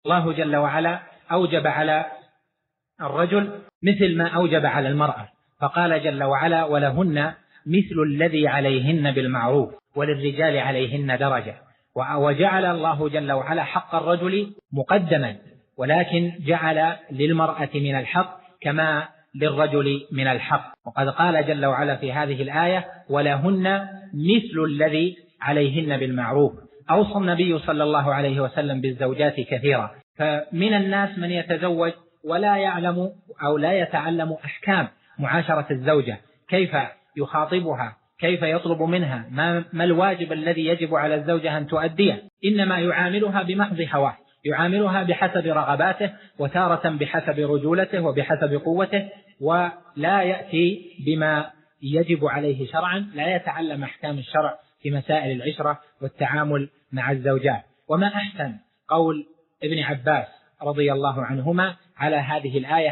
الله جل وعلا أوجب على الرجل مثل ما أوجب على المرأة، فقال جل وعلا: ولهن مثل الذي عليهن بالمعروف وللرجال عليهن درجة. وجعل الله جل وعلا حق الرجل مقدما، ولكن جعل للمرأة من الحق كما للرجل من الحق. وقد قال جل وعلا في هذه الآية: ولهن مثل الذي عليهن بالمعروف. أوصى النبي صلى الله عليه وسلم بالزوجات كثيرا، فمن الناس من يتزوج ولا يعلم أو لا يتعلم أحكام معاشرة الزوجة، كيف يخاطبها، كيف يطلب منها، ما الواجب الذي يجب على الزوجة أن تؤديه، إنما يعاملها بمحض هواه، يعاملها بحسب رغباته، وتارة بحسب رجولته وبحسب قوته، ولا يأتي بما يجب عليه شرعا، لا يتعلم أحكام الشرع في مسائل العشرة والتعامل مع الزوجات. وما أحسن قول ابن عباس رضي الله عنهما على هذه الآية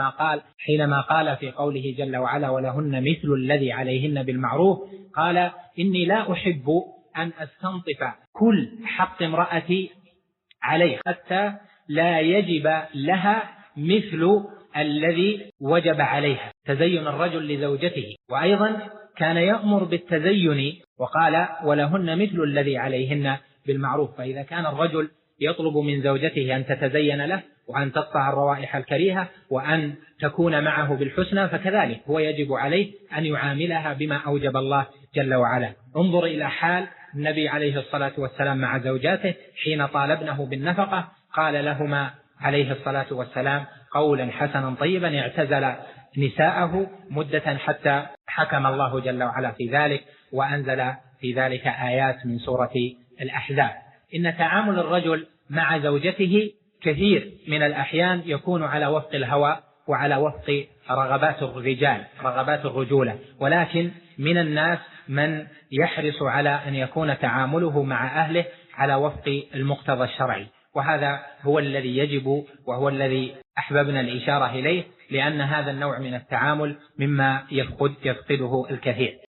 حينما قال في قوله جل وعلا: ولهن مثل الذي عليهن بالمعروف، قال: إني لا أحب أن أستنطف كل حق امرأتي عليه حتى لا يجب لها مثل الذي وجب عليها، تزين الرجل لزوجته. وأيضا كان يأمر بالتزين وقال: ولهن مثل الذي عليهن بالمعروف. فإذا كان الرجل يطلب من زوجته أن تتزين له وأن تقطع الروائح الكريهة وأن تكون معه بالحسنى، فكذلك هو يجب عليه أن يعاملها بما أوجب الله جل وعلا. انظر إلى حال النبي عليه الصلاة والسلام مع زوجاته حين طالبنه بالنفقة، قال لهما عليه الصلاة والسلام قولا حسنا طيبا، اعتزل نساءه مدة حتى حكم الله جل وعلا في ذلك، وأنزل في ذلك آيات من سورة الأحزاب. إن تعامل الرجل مع زوجته كثير من الأحيان يكون على وفق الهوى وعلى وفق رغبات الرجال، رغبات الرجولة، ولكن من الناس من يحرص على أن يكون تعامله مع أهله على وفق المقتضى الشرعي، وهذا هو الذي يجب وهو الذي أحببنا الإشارة إليه، لأن هذا النوع من التعامل مما يفقده الكثير.